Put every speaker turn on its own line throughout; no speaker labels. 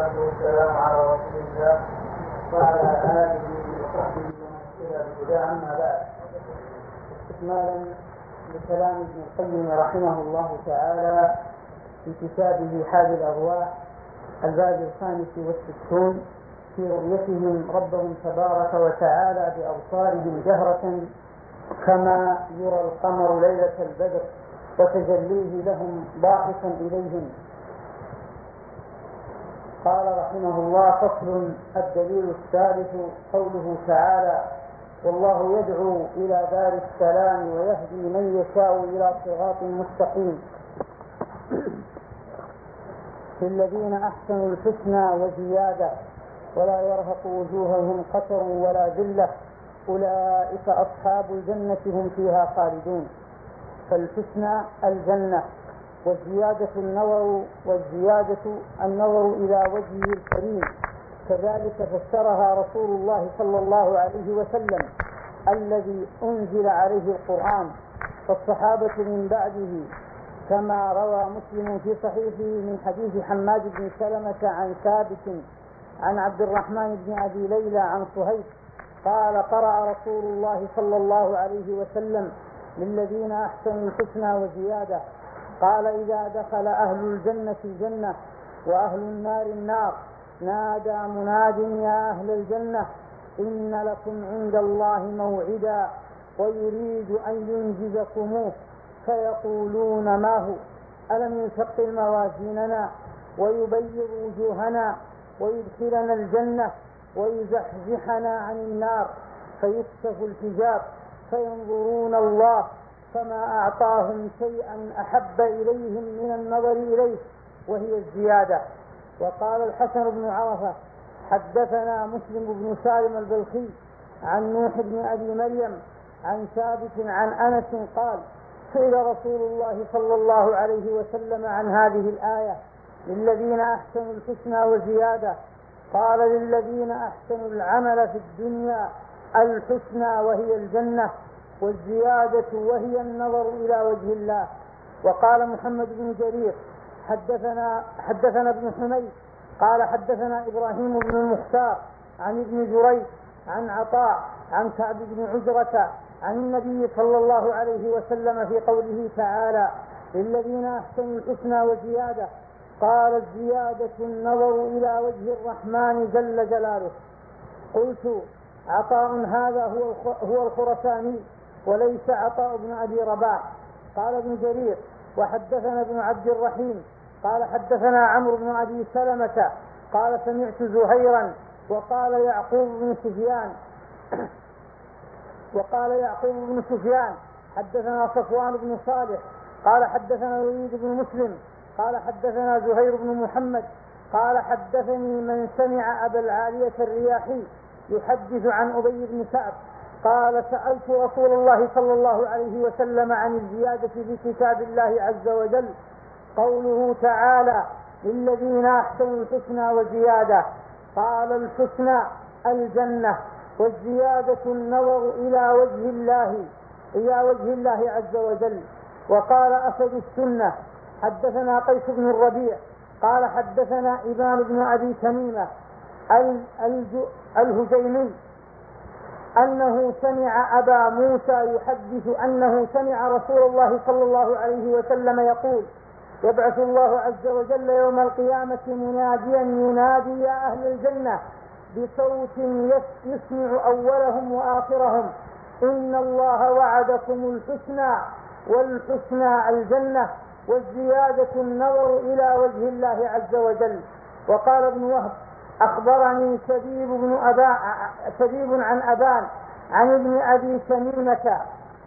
والصلاة والسلام على رسول الله وعلى آله وصحبه ومن اهتدى بهداه. أما بعد، استكمالا لكلام ابن القيم رحمه الله تعالى في كتابه حاد الأرواح الباب 65 في رؤيتهم ربهم تبارك وتعالى بأبصارهم جهرة كما يرى القمر ليلة البدر وتجليه لهم ضاحكا إليهم. قال رحمه الله: فصل. الدليل الثالث قوله تعالى: والله يدعو إلى دار السلام ويهدي من يشاء إلى صراط مستقيم. للذين أحسنوا الحسنى وزيادة ولا يرهق وجوههم قتر ولا ذلة أولئك أصحاب الجنة هم فيها خالدون. فالحسنى الجنة، والزيادة النظر إلى وجهه الكريم، كذلك فسرها رسول الله صلى الله عليه وسلم الذي أنزل عليه القرآن، فالصحابة من بعده، كما روى مسلم في صحيحه من حديث حماد بن سلمة عن ثابت عن عبد الرحمن بن أبي ليلى عن صهيب قال: قرأ رسول الله صلى الله عليه وسلم: للذين أحسنوا الحسنى وزيادة. قال: إذا دخل أهل الجنة الجنة وأهل النار النار نادى مناد: يا أهل الجنة إن لكم عند الله موعدا ويريد أن ينجزكموه، فيقولون: ما هو؟ ألم يثقل موازيننا ويبيض وجوهنا ويدخلنا الجنة ويزحزحنا عن النار؟ فيكشف الحجاب فينظرون الله فما أعطاهم شيئا أحب إليهم من النظر إليه، وهي الزيادة. وقال الحسن بن عرفة: حدثنا مسلم بن سالم البلخي عن نوح بن أبي مريم عن ثابت عن أنس قال: سئل رسول الله صلى الله عليه وسلم عن هذه الآية: للذين أحسنوا الحسنى وزيادة. قال: للذين أحسنوا العمل في الدنيا الحسنى وهي الجنة، والزيادة وهي النظر إلى وجه الله. وقال محمد بن جرير: حدثنا ابن حميد قال: حدثنا إبراهيم بن المختار عن ابن جريج عن عطاء عن كعب بن عجرة عن النبي صلى الله عليه وسلم في قوله تعالى: للذين أحسنوا الحسنى وزيادة. قال: الزيادة النظر إلى وجه الرحمن جل جلاله. قلت: عطاء هذا هو الخرساني وليس عطاء بن أبي رباح. قال ابن جرير: وحدثنا ابن عبد الرحيم قال: حدثنا عمرو بن أبي سلمة قال: سمعت زهيرا. وقال يعقوب بن سفيان: حدثنا صفوان بن صالح قال: حدثنا الوليد بن مسلم قال: حدثنا زهير بن محمد قال: حدثني من سمع أبا العالية الرياحي يحدث عن أبي بن كعب قال: سألت رسول الله صلى الله عليه وسلم عن الزيادة في كتاب الله عز وجل. قوله تعالى: للذين أحسنوا الحسنى وزيادة. قال: الحسنى الجنة، والزيادة النظر إلى وجه الله عز وجل. وقال أسد السنة: حدثنا قيس بن الربيع قال: حدثنا إبان بن أبي تميمة الهجيمي أنه سمع أبا موسى يحدث أنه سمع رسول الله صلى الله عليه وسلم يقول: يبعث الله عز وجل يوم القيامة مناديا ينادي: يا أهل الجنة، بصوت يسمع أولهم وآخرهم: إن الله وعدكم الحسنى، والحسنى الجنة، والزيادة النظر إلى وجه الله عز وجل. وقال ابن وهب: أخبرني شبيب عن أبان عن ابن أبي تميمة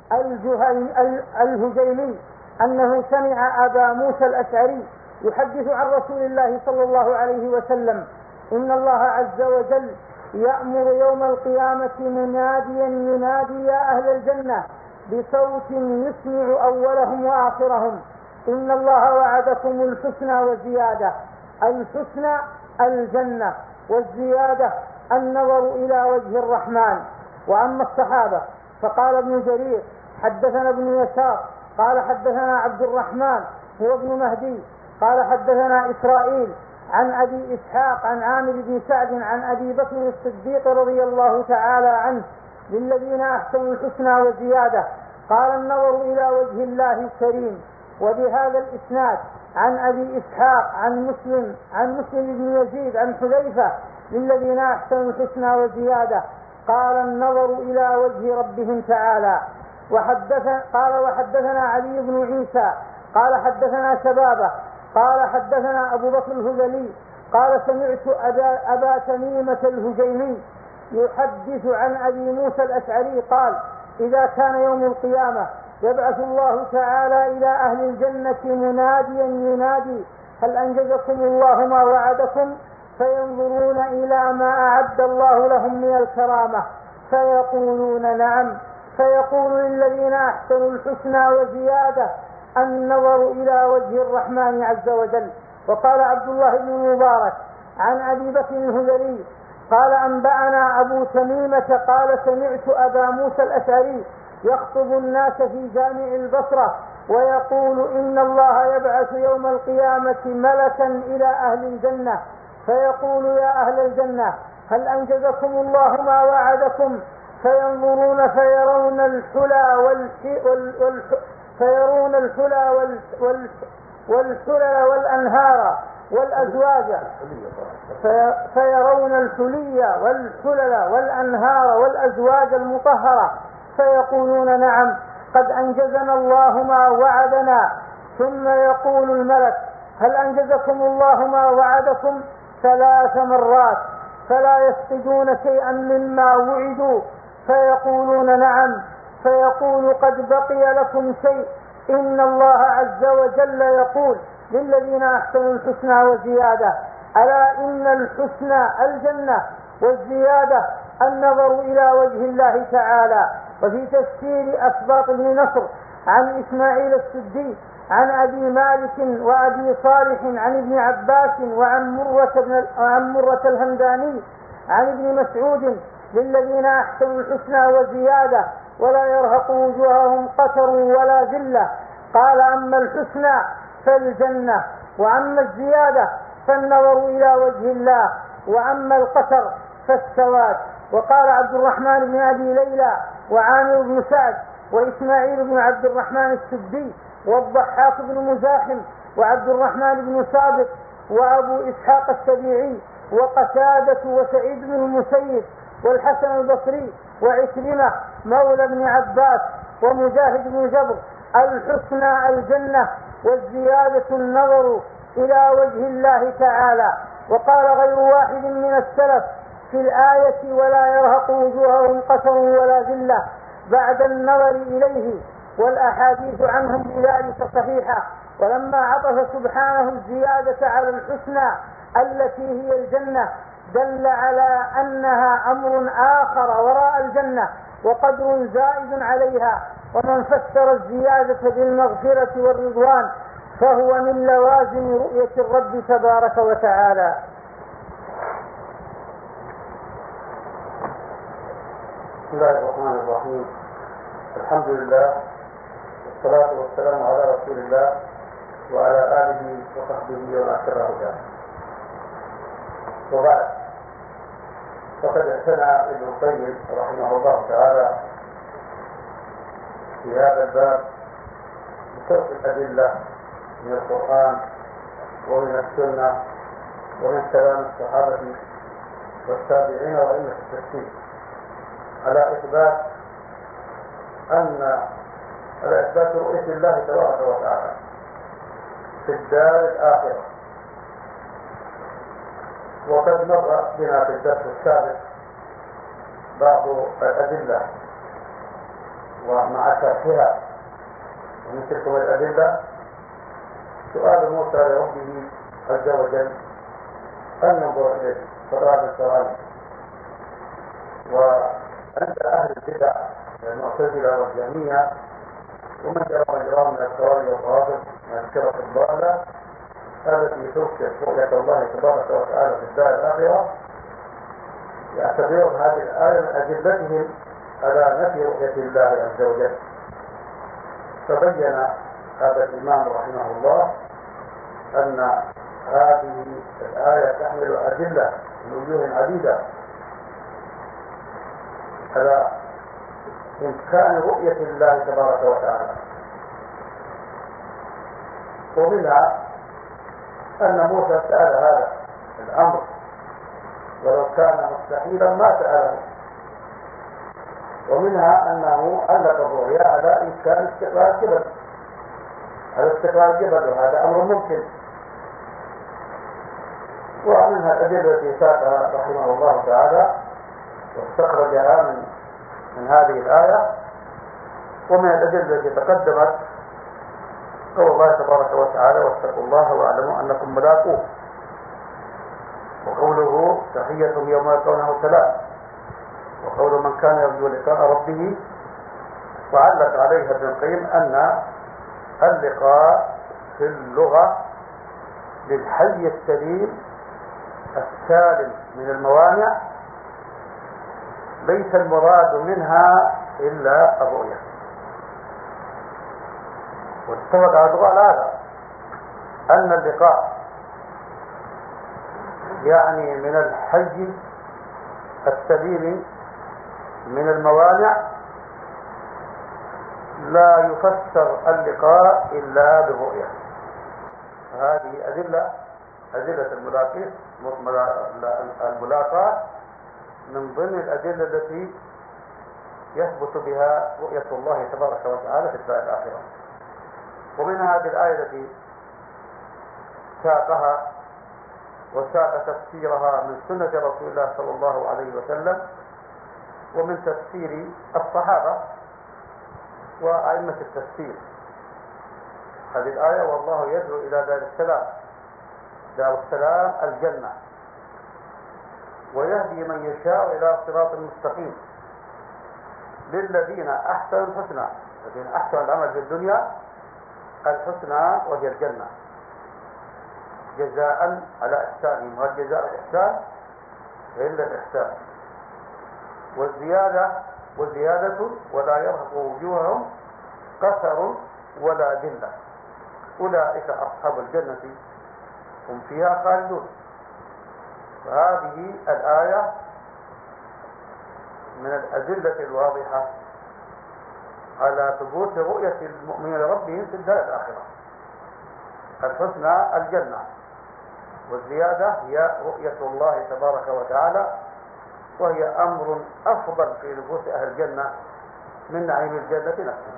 الهجيمي أنه سمع أبا موسى الأشعري يحدث عن رسول الله صلى الله عليه وسلم: إن الله عز وجل يأمر يوم القيامة مناديا ينادي: يا أهل الجنة، بصوت يسمع أولهم وآخرهم: إن الله وعدكم الحسنى وزيادة. الحسنى الجنة، والزيادة النظر إلى وجه الرحمن. وأما الصحابة فقال ابن جرير: حدثنا ابن يسار قال: حدثنا عبد الرحمن هو ابن مهدي قال: حدثنا إسرائيل عن أبي إسحاق عن عامر بن سعد عن أبي بكر الصديق رضي الله تعالى عنه: للذين أحسنوا الحسنى وزيادة. قال: النظر إلى وجه الله الكريم. وبهذا الإسناد عن أبي إسحاق عن مسلم بن يزيد عن حذيفة: للذين أحسنوا الحسنى وزيادة. قال: النظر إلى وجه ربهم تعالى. وحدثنا علي بن عيسى قال حدثنا شبابه قال حدثنا أبو بكر الهذلي قال: سمعت أبا تميمة الهجيمي يحدث عن أبي موسى الأشعري قال: إذا كان يوم القيامة يبعث الله تعالى إلى أهل الجنة مناديا ينادي: هل أنجزكم الله ما وعدكم؟ فينظرون إلى ما أعد الله لهم من الكرامة فيقولون: نعم. فيقول للذين أحسنوا الحسنى وزيادة: النظر إلى وجه الرحمن عز وجل. وقال عبد الله بن المبارك عن أبي بكر الهذلي قال: أنبأنا أبو تميمة قال: سمعت أبا موسى الأشعري يخطب الناس في جامع البصرة ويقول: إن الله يبعث يوم القيامة ملكا إلى أهل الجنة فيقول: يا أهل الجنة، هل أنجزكم الله ما وعدكم؟ فينظرون فيرون الحلل والأنهار والأزواج فيرون الحلي والحلل والأنهار والأزواج المطهرة فيقولون: نعم، قد أنجزنا الله ما وعدنا. ثم يقول الملك: هل أنجزكم الله ما وعدكم؟ 3 مرات فلا يفقدون شيئا مما وعدوا فيقولون: نعم. فيقول: قد بقي لكم شيء. إن الله عز وجل يقول للذين أحسنوا الحسنى وزيادة: ألا إن الحسنى الجنة والزيادة النظر إلى وجه الله تعالى. وفي تفسير أسباط بن نصر عن إسماعيل السدي عن أبي مالك وأبي صالح عن ابن عباس وعن مرة الهمداني عن ابن مسعود: للذين أحسنوا الحسنى وزيادة ولا يرهق وجوههم قتر ولا ذلة. قال: أما الحسنى فالجنة، وأما الزيادة فالنظر إلى وجه الله، وأما القتر فالسواد. وقال عبد الرحمن بن أبي ليلى وعامر بن سعد وإسماعيل بن عبد الرحمن السدي والضحاك بن مزاحم وعبد الرحمن بن ثابت وأبو إسحاق السبيعي وقتادة وسعيد بن المسيب والحسن البصري وعكرمة مولى بن عباس ومجاهد بن جبر: الحسنى الجنة والزيادة النظر إلى وجه الله تعالى. وقال غير واحد من السلف في الآية: ولا يرهق وجوههم قتر ولا ذلة، بعد النظر إليه. والأحاديث عنهم بذلك صحيحة. ولما عطف سبحانه الزيادة على الحسنى التي هي الجنة دل على أنها أمر آخر وراء الجنة وقدر زائد عليها. ومن فسر الزيادة بالمغفرة والرضوان فهو من لوازم رؤية الرب تبارك وتعالى.
بسم الله الرحمن الرحيم. الحمد لله والصلاة والسلام على رسول الله وعلى آله وصحبه ومن اهتدى بهداه. وبعد، فقد اعتنى ابن القيم رحمه الله تعالى في هذا الباب بسوق الأدلة من القرآن ومن السنة ومن كلام الصحابة والتابعين وأئمة التفسير على إثبات رؤية الله تبارك وتعالى في الدار الآخرة. وقد مر بنا في الدرس السابق بعض الأدلة ومع شرحها. ومن تلك الأدلة سؤال موسى لربه عز وجل أن ينظر إليه فرأى بالثواني. وعند أهل البدع المعتزلة والجهمية ومن جرى من الثواني والغرائب من الفكرة الضالة التي تنكر رؤية الله تبارك وتعالى في الدار الآخرة، يعتبرون هذه الآية من أدلتهم على نفي رؤية الله عز وجل. فبين هذا الإمام رحمه الله أن هذه الآية تحمل أدلة من وجوه عديدة على إمكان رؤية الله تبارك وتعالى، ومنها أن موسى سأل هذا الأمر، ولو كان مستحيلا ما سأله، ومنها أنه علق الرؤيا على إمكان استقرار الجبل، على استقرار الجبل، وهذا أمر ممكن. ومنها الأدلة التي ساقها رحمه الله تعالى واستخرجها من هذه الآية، ومن الأدلة التي تقدمت قول الله تبارك وتعالى: واتقوا الله واعلموا أنكم ملاقوه، وقوله: تحيتهم يوم يلقونه سلام، وقول: من كان يرجو لقاء ربه. وعلق عليها ابن القيم أن اللقاء في اللغة للحي السليم السالم من الموانع، ليس المراد منها إلا الرؤية. واتفق على هذا أن اللقاء يعني من الحي السليم من الموانع، لا يفسر اللقاء إلا بالرؤية. هذه أدلة الملاقاة من ضمن الأدلة التي يثبت بها رؤية الله تبارك وتعالى في الدار الآخرة. ومن هذه الآية التي ساقها وساق تفسيرها من سنة رسول الله صلى الله عليه وسلم، ومن تفسير الصحابة وأئمة التفسير هذه الآية: والله يدعو إلى دار السلام. دار السلام الجنة، ويهدي من يشاء إلى صراط مستقيم للذين أحسنوا الحسنى، الذين أحسنوا العمل في الدنيا الحسنى وهي الجنة، جزاء على إحسانهم، والجزاء الإحسان إلا الإحسان. والزيادة ولا يرهق وجوههم قتر ولا ذلة، أولئك أصحاب الجنة هم فيها خالدون. فهذه الآية من الأدلة الواضحة على ثبوت رؤية المؤمنين لربهم في الدار الآخرة. الحسنى الجنة، والزيادة هي رؤية الله تبارك وتعالى، وهي أمر أفضل في نفوس أهل الجنة من نعيم الجنة نفسه.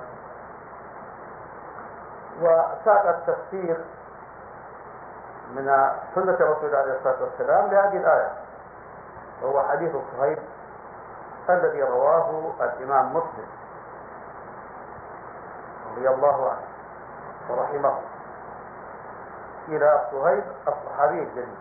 وساق التفسير من سنة رسول الله عليه الصلاة والسلام لهذه الآية، وهو حديث صهيب الذي رواه الإمام مسلم رضي الله عنه ورحمه، إلى صهيب الصحابي الجليل،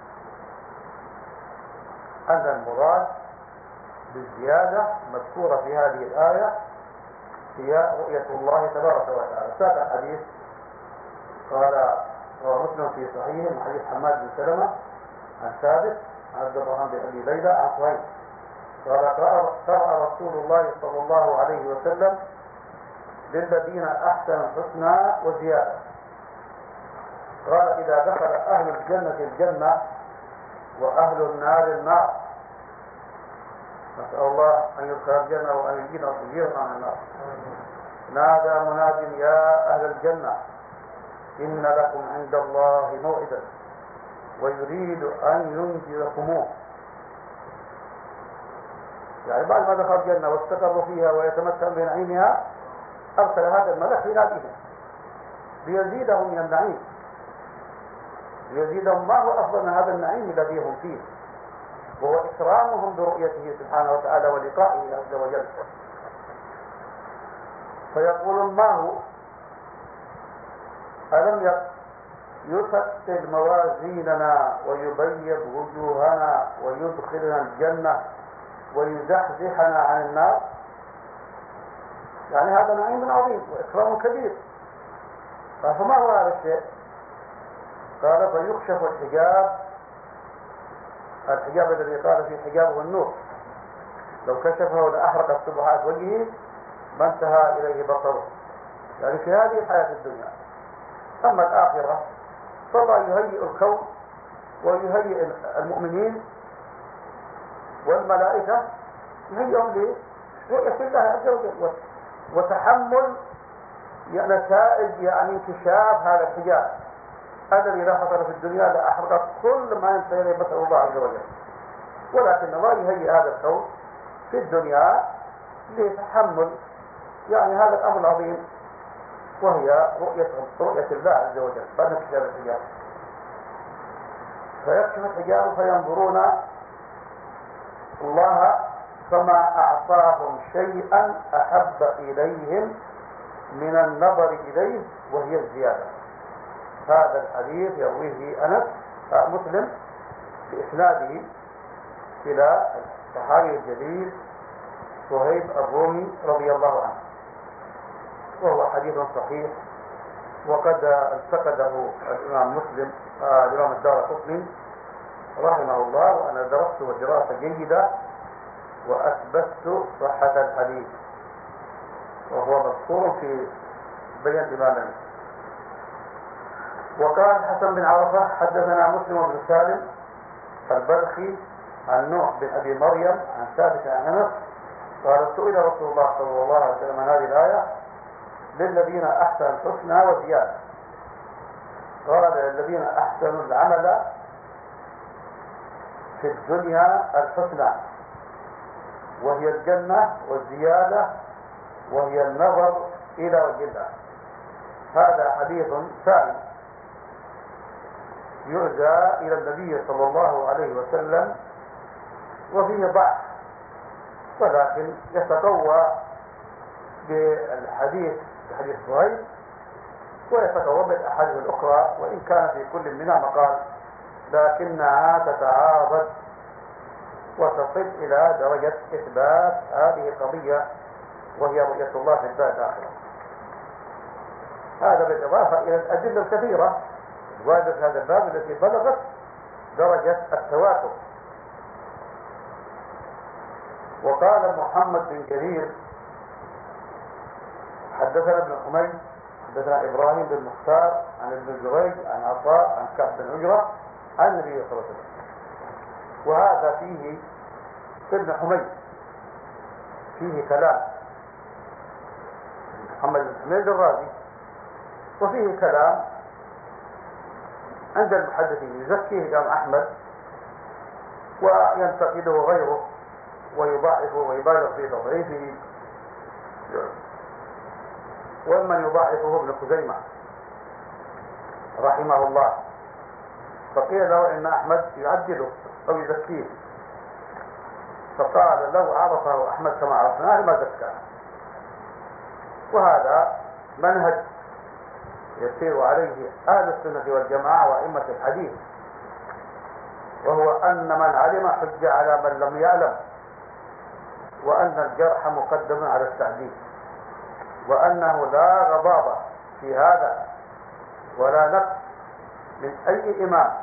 أن المراد بالزيادة مذكورة في هذه الآية هي رؤية الله تبارك وتعالى. ساق الحديث قال رواه مسلم في صحيحه من حديث حماد بن سلمة عن ثابت عن عبد الرحمن بن أبي ليلى عن صهيب قال: قرأ رسول الله صلى الله عليه وسلم: للذين أحسنوا الحسنى وزيادة. قال: إذا دخل أهل الجنة الجنة وأهل النار النار. نسأل الله أن يدخل الجنة وأن يجيرنا عن النار. نادى مناد: يا أهل الجنة إن لكم عند الله موعدا ويريد أن ينجزكموه. يعني بعد ما دخل الجنة واستقروا فيها ويتمتعوا بنعيمها، أرسل هذا الملك يناديهم ليزيدهم من النعيم، ليزيدهم ما هو أفضل من هذا النعيم الذي هم فيه، وهو إكرامهم برؤيته سبحانه وتعالى ولقائه عز وجل. فيقول: ما هو؟ ألم يثقل موازيننا ويبيض وجوهنا ويدخلنا الجنة ويزحزحنا عن النار؟ يعني هذا نعيم عظيم وإكرام كبير. فما هو هذا الشيء؟ قال: فيكشف الحجاب الذي قال فيه حجابه النور، لو كشفه لأحرقت سبحات وجهه ما انتهى إليه بصره، يعني في هذه الحياة الدنيا. أما الآخرة فالله يهيئ الكون ويهيئ المؤمنين والملائكة، يهيئهم لرؤية الله عز وجل وتحمل نتائج انكشاف هذا الحجاب الذي لا حصل في الدنيا لأحرقت كل ما ينتهي إليه بشر الله عز وجل. ولكن الله يهيئ هذا الكون في الدنيا لتحمل هذا الأمر العظيم، وهي رؤية الله عز وجل بعد انكشاف الحجاب. فيكشف الحجاب فينظرون الله فما أعطاهم شيئا أحب إليهم من النظر إليه وهي الزيادة. هذا الحديث يرويه أنس مسلم بإسناده إلى الصحابي الجليل صهيب الرومي رضي الله عنه، وهو حديث صحيح، وقد انتقده الإمام مسلم الإمام الدارقطني رحمه الله، وأنا درسته دراسة جيدة وأثبتت صحة الحديث، وهو مذكور في بيان الإمام. وقال حسن بن عرفة حدثنا مسلم بن سالم البلخي عن نوح بن أبي مريم عن ثابت عن أنس قال سئل رسول الله صلى الله عليه وسلم عن هذه الآية للذين أحسنوا الحسنى وزيادة، قال للذين أحسنوا العمل في الدنيا الحسنى وهي الجنة، والزيادة وهي النظر إلى وجه الله. هذا حديث ثاني يرجى إلى النبي صلى الله عليه وسلم وفيه ضعف، ولكن يتقوى بالحديث بحديث صهيب ويتقوى بالأحاديث الأخرى، وإن كان في كل منها مقال لكنها تتعاضد وتصل إلى درجة إثبات هذه القضية وهي رؤية الله في الدار الآخرة. هذا بالإضافة إلى الأدلة الكثيرة الواردة في هذا الباب التي بلغت درجة التواتر. وقال محمد بن جرير حدثنا ابن حميد حدثنا إبراهيم بن مختار عن ابن جريج عن عطاء عن كعب بن عجرة عن النبي صلى الله عليه وسلم. وهذا فيه ابن حميد فيه كلام محمد بن حميد الرازي، وفيه كلام عند المحدثين يزكيه الإمام أحمد وينتقده غيره ويضاعفه ويبالغ في تضعيفه، ومن يضاعفه ابن خزيمة رحمه الله، فقيل له إن أحمد يعدله أو يزكيه، فقال لو عرفه أحمد كما عرفناه ما زكاه. وهذا منهج يسير عليه أهل السنة والجماعة وأئمة الحديث، وهو أن من علم حج على من لم يعلم، وأن الجرح مقدم على التعديل، وأنه لا غضاضة في هذا ولا نقص من أي إمام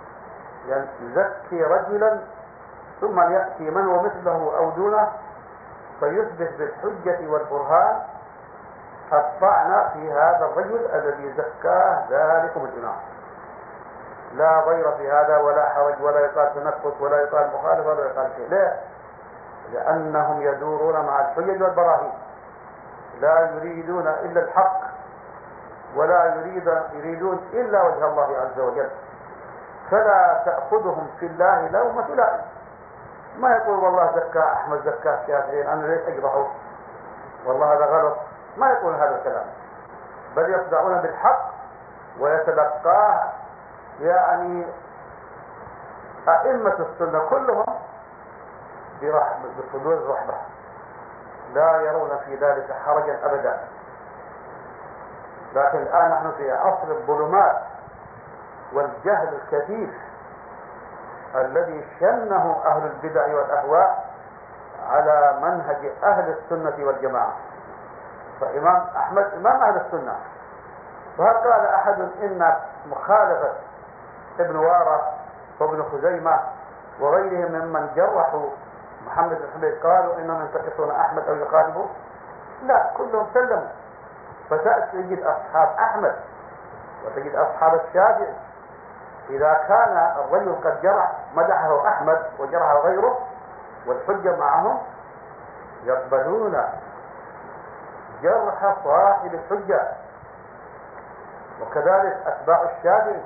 يزكي رجلا ثم يأتي من هو مثله أو دونه فيثبت بالحجة والبرهان الطعن في هذا الرجل الذي زكاه ذلكم الإمام. لا ضير في هذا ولا حرج ولا يقال تنقص ولا يقال مخالفة ولا يقال شيء، لا، لأنهم يدورون مع الحجج والبراهين، لا يريدون إلا الحق ولا يريدون إلا وجه الله عز وجل، فلا تأخذهم في الله لومة لائم. ما يقول والله زكاه أحمد زكاه الشافعي أنا ليش أجرحه والله هذا غلط، ما يقول هذا الكلام، بل يصدعون بالحق ويتلقاه أئمة السنة كلهم بصدور الرحمة، لا يرون في ذلك حرجا أبدا. لكن الآن نحن في عصر الظلمات والجهل الكثير الذي شنه أهل البدع والأهواء على منهج أهل السنة والجماعة. فإمام أحمد إمام أهل السنة، فهل قال أحد إن مخالفة ابن وارى وابن خزيمة وغيرهم ممن جرحوا محمد بن حميد قالوا إنهم ينتقصون أحمد أو يخالفوا؟ لا، كلهم سلموا. فتجد أصحاب أحمد وتجد أصحاب الشافعي إذا كان الرجل قد جرح مدحه أحمد وجرحه غيره والحجة معهم يقبلون جرح صاحب الحجة. وكذلك أتباع الشافعي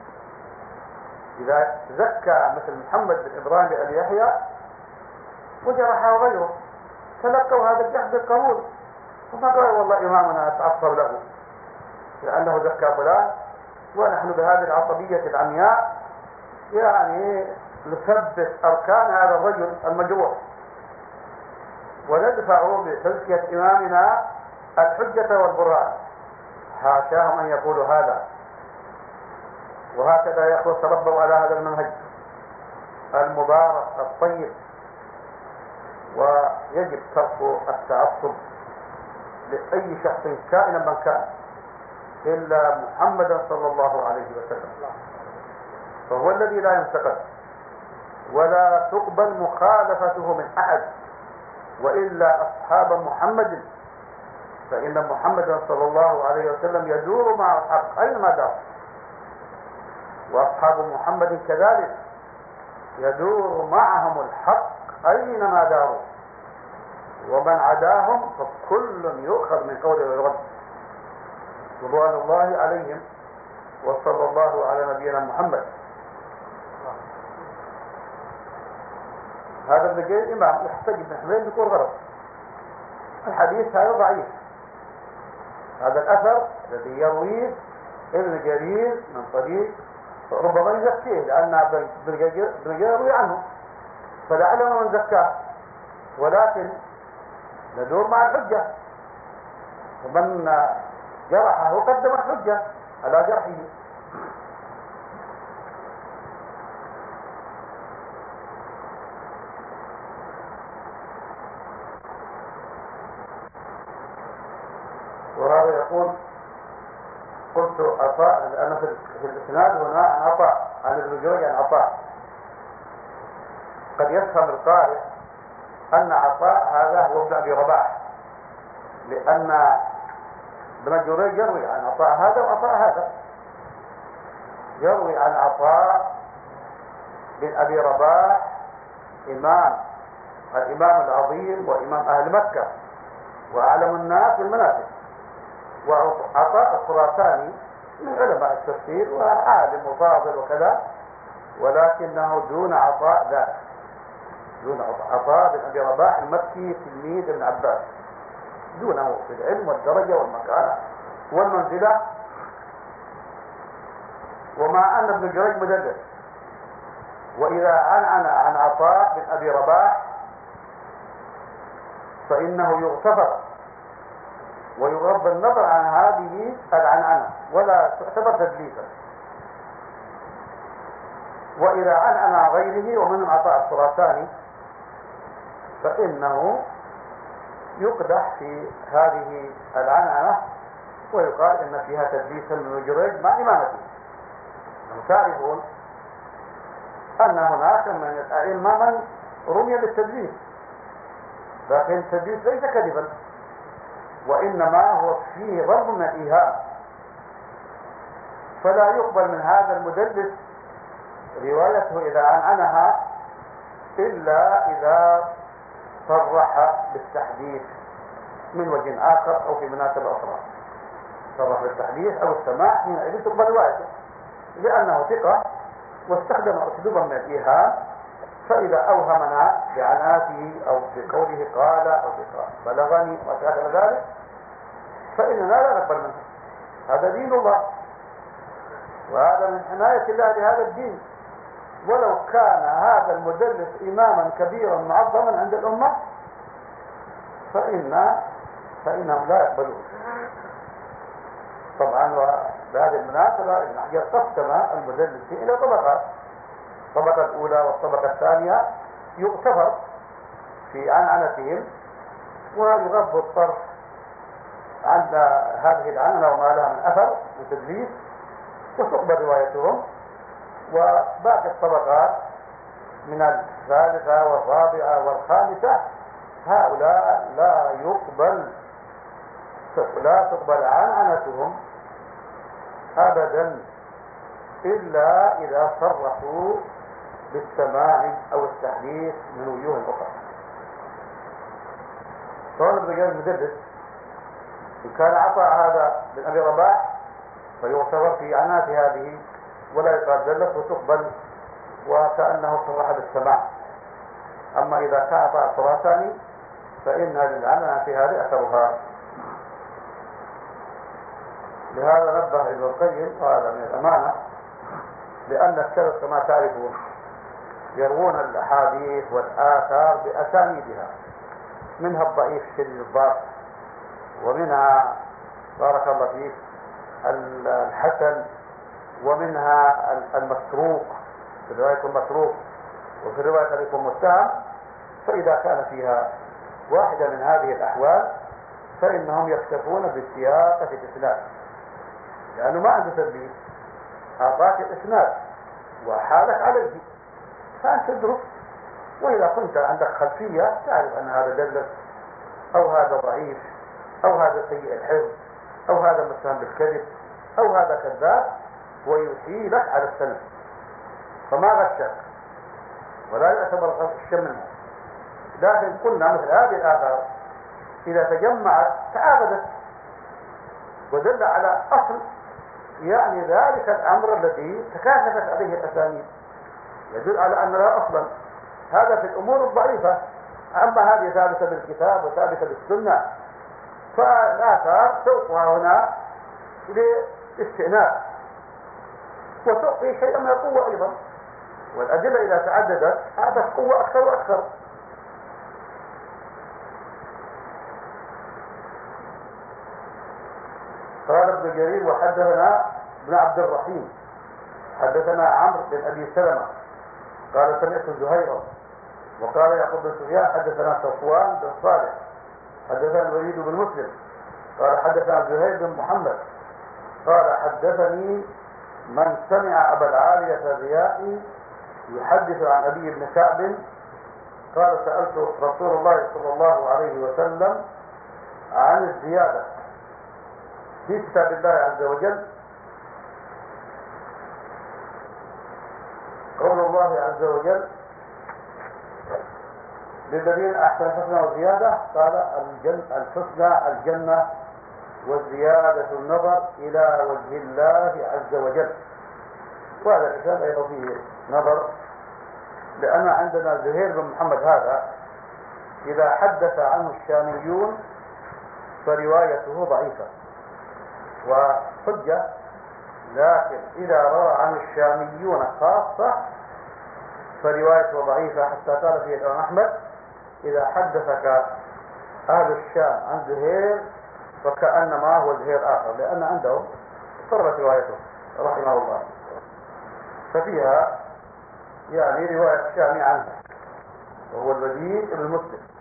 إذا زكى مثل محمد بن إبراهيم بن يحيى وجرحه غيره تلقوا هذا الجرح بالقبول، وما قالوا والله إمامنا أتعصب له لأنه زكى فلان، ونحن بهذه العصبية العمياء يعني نثبت أركان هذا الرجل المجروح وندفع بتزكية إمامنا الحجة والبرهان. حاشاهم أن يقولوا هذا. وهكذا يا أخوة تربوا على هذا المنهج المبارك الطيب، ويجب ترك التعصب لأي شخص كائنا من كان إلا محمدا صلى الله عليه وسلم، فهو الذي لا ينتقد ولا تقبل مخالفته من أحد، وإلا أصحاب محمد، فإن محمدا صلى الله عليه وسلم يدور مع الحق أينما دار، وأصحاب محمد كذلك يدور معهم الحق أينما داروا، ومن عداهم فكل يؤخذ من قوله ويرد، رضوان الله عليهم. وصلى الله على نبينا محمد. هذا اللي جاي الإمام يحتاج ابن حميد يقول غلط، الحديث هذا ضعيف. هذا الأثر الذي يرويه ابن جرير من طريق ربما يزكيه، لأن ابن جرير يروي عنه فلعله من زكاه، ولكن ندور مع الحجة، ومن جرحه قدم الحجة على جرحه. وهذا يقول قلت عطاء، لأن في الإسناد هنا عن عطاء عن ابن جريج عن عطاء، قد يفهم القارئ أن عطاء هذا هو ابن أبي رباح، لأن ابن جريج يروي عن عطاء هذا وعطاء هذا، يروي عن عطاء بن أبي رباح الإمام العظيم وإمام أهل مكة وأعلم الناس بالمناسك، وعطاء الخراساني من علماء التفسير وعالم وفاضل وكذا، ولكنه دون عطاء ذاك، دون عطاء بن أبي رباح المكي تلميذ ابن عباس، دونه في العلم والدرجة والمكانة والمنزلة. ومع أن ابن جريج مدلس، وإذا عن عطاء بن أبي رباح فإنه يغتفر ويغض النظر عن هذه العنعنة ولا تعتبر تدليسا. وإذا عن غيره ومنهم عطاء الخراساني فإنه يقدح في هذه العنعنة ويقال إن فيها تدليسا من جريج مع إمامته. تعرفون أن هناك من الأئمة من رمي بالتدليس، لكن التدليس ليس كذبا، وإنما هو فيه ضرب من الإيهام، فلا يقبل من هذا المدلس روايته إذا عنها إلا إذا صرح بالتحديث من وجه آخر أو في مناسبة أخرى، صرح بالتحديث أو السماع، حينئذ تقبل روايته لأنه ثقة واستخدم أسلوبا من الإيهام، فإذا أوهمنا بعناته أو بقوله قال أو بلغني وشاكل ذلك فإننا لا نقبل منه. هذا دين الله، وهذا من حماية الله لهذا الدين. ولو كان هذا المدلس إماما كبيرا معظما عند الأمة فإنهم لا يقبلون. طبعا وبهذه المناسبة ابن حجر قسم المدلسين إلى طبقات، الطبقة الأولى والطبقة الثانية يغتفر في عنعنتهم ويغض الطرف عن هذه العنعنة وما لها من أثر وتدليس وتقبل روايتهم. وباقي الطبقات من الثالثة والرابعة والخامسة هؤلاء لا تقبل عنعنتهم أبدا إلا إذا صرحوا بالسماع أو التحديث من وجوه أخرى. طالب الرجال المدرس إن كان عطاء هذا من أبي رباح فيعتبر في عنات هذه ولا يقال ذلك وتقبل وكأنه صرح بالسماع. أما إذا كان عطاء خراساني فإن هذه العنة في هذه أثرها. لهذا نبه ابن القيم وهذا من الأمانة لأن السلف كما تعرفون يروون الأحاديث والآثار بأسانيدها، منها الضعيف شديد الضعف، ومنها بارك الله فيك الحسن، ومنها المتروك في رواية المتروك، وفي الرواية التي يكون متهم. فإذا كان فيها واحدة من هذه الأحوال فإنهم يكتفون بالسياق في الإسناد، لأنه ما عنده تدليس، أعطاك الإسناد وحالك عليه فأنت تدرس. وإذا كنت عندك خلفية تعرف أن هذا دلس أو هذا ضعيف أو هذا سيء الحفظ أو هذا متهم بالكذب أو هذا كذاب ويحيلك على السند فما غشك ولا يعتبر غش منه. لكن قلنا مثل هذه الآثار إذا تجمعت تعاقدت ودل على أصل، يعني ذلك الأمر الذي تكاثفت عليه الأسانيد يدل على أن لا أصلا. هذا في الأمور الضعيفة. أما هذه ثابتة بالكتاب وثابتة بالسنة فالآثار توقع هنا لاستئناف وتعطي شيئا من القوة أيضا، والأدلة إذا تعددت أعطت قوة أكثر وأكثر. قال ابن جرير وحدثنا ابن عبد الرحيم حدثنا عمرو بن أبي سلمة قال سمعت زهيرا وقال يعقوب بن سفيان حدثنا صفوان بن صالح حدثنا الوليد بن مسلم قال حدثنا زهير بن محمد قال حدثني من سمع أبا العالية الرياحي يحدث عن أبي بن كعب قال سألت رسول الله صلى الله عليه وسلم عن الزيادة في كتاب الله عز وجل. قول الله عز وجل للذين أحسنوا الحسنى وزيادة قال الحسنى الجنة والزيادة النظر إلى وجه الله عز وجل. وهذا الكتاب أيضا فيه نظر، لأن عندنا زهير بن محمد هذا إذا حدث عنه الشاميون فروايته ضعيفة وحجة، لكن إذا روى عن الشاميون خاصة فروايته ضعيفة، حتى قال فيه الإمام أحمد إذا حدثك أهل الشام عن زهير فكأنما هو زهير آخر، لأن عندهم قربت روايته رحمه الله. ففيها يعني رواية الشامي عنه وهو الوليد بن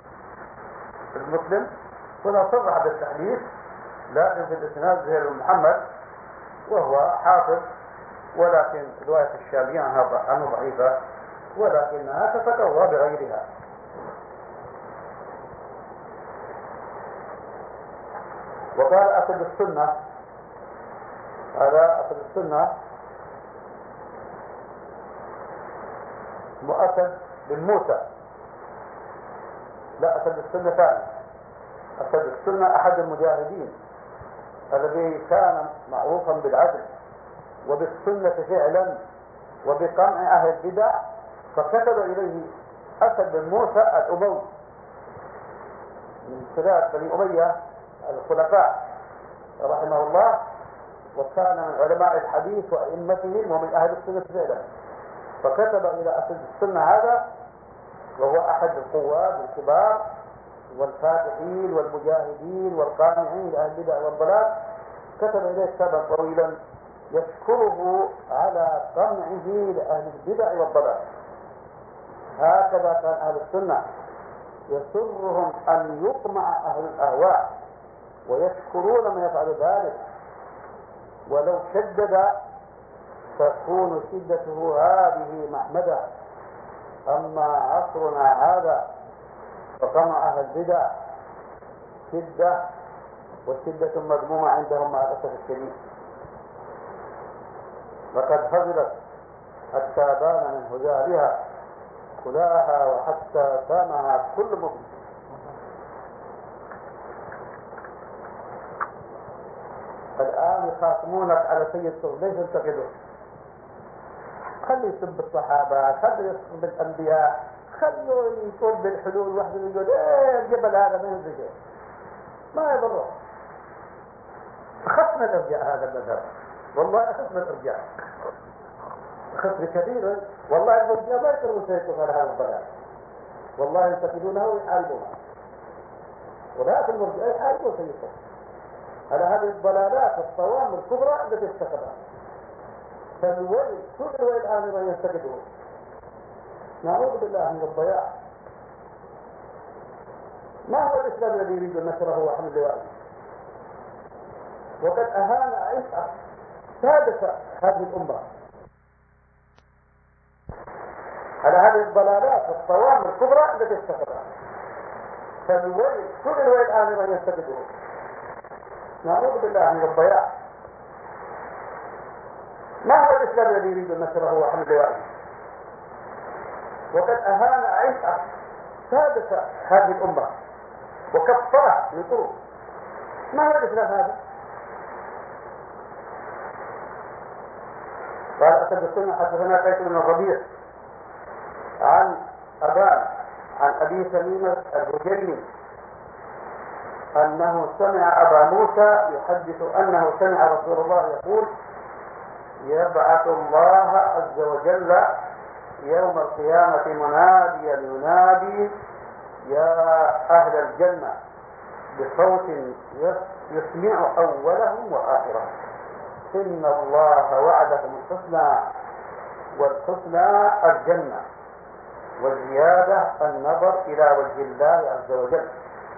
مسلم ولا صرح بالتحديث، لكن في الإسناد زهير بن محمد وهو حافظ، ولكن رواية الشامي عنه ضعيفة ولكنها تتقوى بغيرها. وقال أسد السنة، هذا أسد السنة مؤكد بن موسى، لا أسد السنة ثاني. أسد السنة أحد المجاهدين الذي كان معروفا بالعدل وبالسنة فعلا وبقمع أهل البدع، فكتب إليه أسد بن موسى الأموي من سلالة بني أمية الخلفاء رحمه الله، وكان من علماء الحديث وأئمتهم ومن أهل السنة فعلا. فكتب إلى أسد السنة هذا وهو أحد القواد الكبار والفاتحين والمجاهدين والقانعين لأهل البدع والضلال، كتب إليه كتابا طويلا يشكره على قمعه لأهل البدع والضلال. هكذا كان أهل السنة يسرهم أن يقمع أهل الأهواء ويشكرون من يفعل ذلك، ولو شدد تكون شدته هذه محمدة. أما عصرنا هذا فقمع أهل البدع شدة، والشدة مذمومة عندهم مع الأسف الشديد. لقد هزلت حتى بان من هزالها كلاها وحتى سامها كل مؤمن. الآن يخاصمونك على سيد صغير، ليش تنتقدوا؟ خلي يسب الصحابة، خلي يسب الأنبياء، خليه يقول بالحلول، واحد يقول ايه الجبل هذا ما ينزل، ما يضره. خصنا الارجاء هذا المذهب، والله خصنا الارجاء خصر كبير، والله الارجاء ما يقدروا يسيطروا على هذا الضلال، والله ينتقدونه ويحاربونه، ولكن المرجئه يحاربوا ويسيطروا على هذه الضلالات الصوامع الكبرى التي ارتكبها. فالويل كل الويل الان من ينتقدون، نعوذ بالله من الضياع. ما هو الاسلام الذي يريد نشره وحمل لوائه؟ وقد اهان عيسى سادس هذه الامه على هذه الضلالات الصوامع الكبرى التي ارتكبها. فالويل كل الويل الان من ينتقدون، نعوذ بالله من الضياع. ما هو الاسلام الذي يريد نشره وحمل لوائه؟ وقد اهان عيسى سادس هذه الامه وكفره بطرق. ما هو الاسلام هذا؟ قال اسد السنه حدثنا قيس بن الربيع عن ابان عن ابي تميم البجلي انه سمع ابا موسى يحدث انه سمع رسول الله يقول: يبعث الله عز وجل يوم القيامة مناديا ينادي: يا أهل الجنة، بصوت يسمع أولهم وآخرهم: إن الله وعدكم الحسنى، والحسنى الجنة، والزيادة النظر إلى وجه الله عز وجل.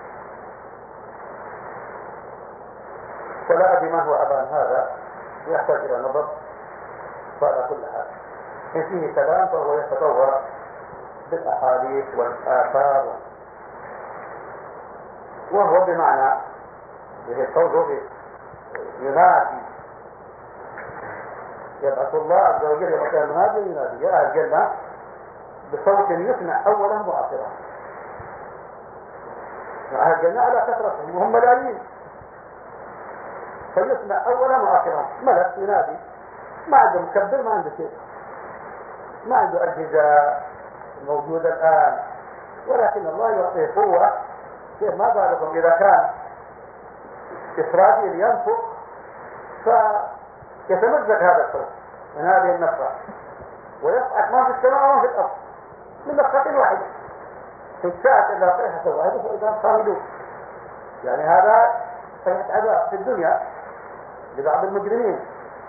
ولا أدري ما هو أبان هذا، يحتاج إلى نظر. وعلى كل حال إن فيه كلام فهو يتطور بالأحاديث والآثار، وهو بمعنى قوله ينادي: يبعث الله عز وجل يوم القيامة ينادي يا أهل الجنة، بصوت يسمع أولهم وآخرهم. أهل الجنة على كثرتهم وهم ملايين، فيسمع أولهم وآخرهم. ملك ينادي، ما عنده مكبر، ما عنده شيء، ما عنده أجهزة موجودة الآن، ولكن الله يعطيه قوة. كيف ما بالكم إذا كان إسرافيل ينفخ فيتمزق هذا الصوت من هذه النفخة ويصعد ما في السماء وما في الأرض من نفخة واحدة، في الساعة إلا صيحة واحدة فإذا صامدون. يعني هذا صيحة عذاب في الدنيا لبعض المجرمين،